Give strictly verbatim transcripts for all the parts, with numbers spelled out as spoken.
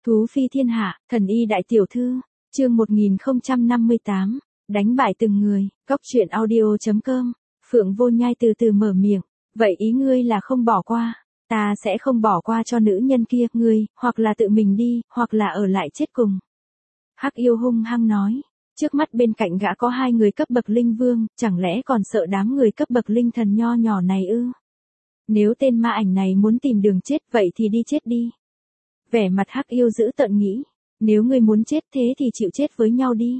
Thú phi thiên hạ, thần y đại tiểu thư, chương một nghìn không trăm năm mươi tám, đánh bại từng người, cóc truyện audio.com, Phượng Vô Nhai từ từ mở miệng, vậy ý ngươi là không bỏ qua, ta sẽ không bỏ qua cho nữ nhân kia, ngươi, hoặc là tự mình đi, hoặc là ở lại chết cùng. Hắc yêu hung hăng nói, trước mắt bên cạnh gã có hai người cấp bậc linh vương, chẳng lẽ còn sợ đám người cấp bậc linh thần nho nhỏ này ư? Nếu tên ma ảnh này muốn tìm đường chết vậy thì đi chết đi. Vẻ mặt Hắc yêu dữ tợn nghĩ, nếu ngươi muốn chết thế thì chịu chết với nhau đi.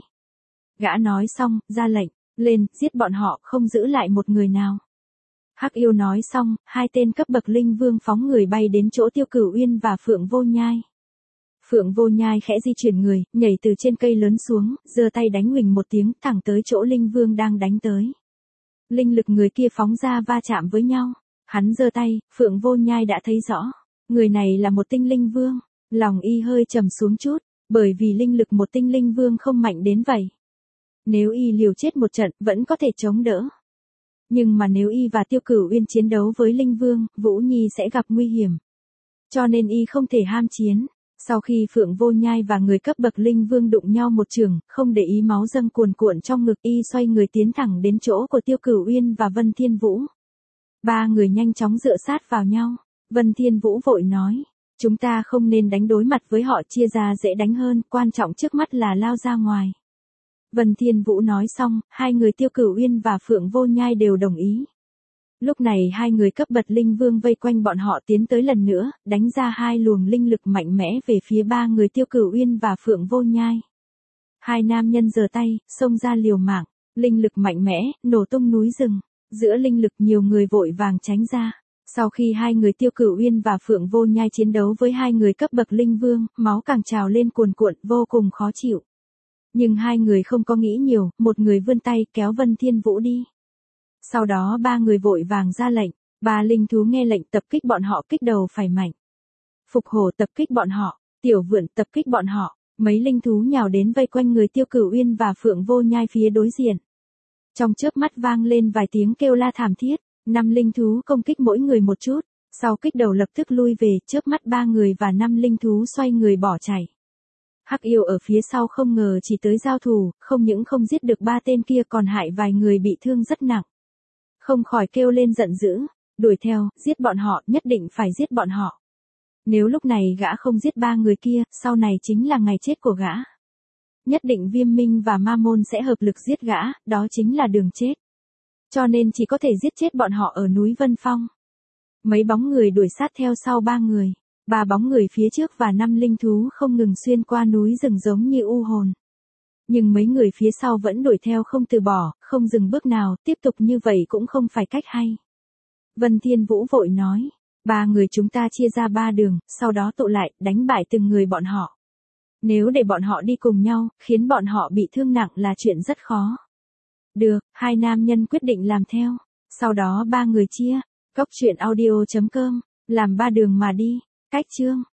Gã nói xong, ra lệnh, lên, giết bọn họ, không giữ lại một người nào. Hắc yêu nói xong, hai tên cấp bậc linh vương phóng người bay đến chỗ Tiêu Cửu Uyên và Phượng Vô Nhai. Phượng Vô Nhai khẽ di chuyển người, nhảy từ trên cây lớn xuống, giơ tay đánh huỳnh một tiếng, thẳng tới chỗ linh vương đang đánh tới. Linh lực người kia phóng ra va chạm với nhau. Hắn giơ tay, Phượng Vô Nhai đã thấy rõ. Người này là một tinh linh vương. Lòng y hơi trầm xuống chút, bởi vì linh lực một tinh linh vương không mạnh đến vậy. Nếu y liều chết một trận, vẫn có thể chống đỡ. Nhưng mà nếu y và Tiêu Cửu Uyên chiến đấu với linh vương, Vũ Nhi sẽ gặp nguy hiểm. Cho nên y không thể ham chiến. Sau khi Phượng Vô Nhai và người cấp bậc linh vương đụng nhau một trường, không để ý máu dâng cuồn cuộn trong ngực, y xoay người tiến thẳng đến chỗ của Tiêu Cửu Uyên và Vân Thiên Vũ. Ba người nhanh chóng dựa sát vào nhau. Vân Thiên Vũ vội nói, chúng ta không nên đánh đối mặt với họ, chia ra dễ đánh hơn, quan trọng trước mắt là lao ra ngoài. Vân Thiên Vũ nói xong, hai người Tiêu Cửu Uyên và Phượng Vô Nhai đều đồng ý. Lúc này hai người cấp bậc linh vương vây quanh bọn họ tiến tới lần nữa, đánh ra hai luồng linh lực mạnh mẽ về phía ba người Tiêu Cửu Uyên và Phượng Vô Nhai. Hai nam nhân giơ tay, xông ra liều mạng, linh lực mạnh mẽ, nổ tung núi rừng. Giữa linh lực nhiều người vội vàng tránh ra. Sau khi hai người Tiêu Cửu Uyên và Phượng Vô Nhai chiến đấu với hai người cấp bậc linh vương, máu càng trào lên cuồn cuộn, vô cùng khó chịu. Nhưng hai người không có nghĩ nhiều, một người vươn tay kéo Vân Thiên Vũ đi. Sau đó ba người vội vàng ra lệnh, ba linh thú nghe lệnh tập kích bọn họ, kích đầu phải mạnh. Phục hổ tập kích bọn họ, tiểu vượn tập kích bọn họ, mấy linh thú nhào đến vây quanh người Tiêu Cửu Uyên và Phượng Vô Nhai phía đối diện. Trong chớp mắt vang lên vài tiếng kêu la thảm thiết, năm linh thú công kích mỗi người một chút, sau kích đầu lập tức lui về, chớp mắt ba người và năm linh thú xoay người bỏ chạy. Hắc yêu ở phía sau không ngờ chỉ tới giao thủ, không những không giết được ba tên kia còn hại vài người bị thương rất nặng. Không khỏi kêu lên giận dữ, đuổi theo, giết bọn họ, nhất định phải giết bọn họ. Nếu lúc này gã không giết ba người kia, sau này chính là ngày chết của gã. Nhất định Viêm Minh và Ma Môn sẽ hợp lực giết gã, đó chính là đường chết. Cho nên chỉ có thể giết chết bọn họ ở núi Vân Phong. Mấy bóng người đuổi sát theo sau ba người, ba bóng người phía trước và năm linh thú không ngừng xuyên qua núi rừng giống như u hồn. Nhưng mấy người phía sau vẫn đuổi theo không từ bỏ, không dừng bước nào, tiếp tục như vậy cũng không phải cách hay. Vân Thiên Vũ vội nói, ba người chúng ta chia ra ba đường, sau đó tụ lại, đánh bại từng người bọn họ. Nếu để bọn họ đi cùng nhau, khiến bọn họ bị thương nặng là chuyện rất khó. Được, hai nam nhân quyết định làm theo. Sau đó ba người chia, cóc truyện audio.com, làm ba đường mà đi. Cách chương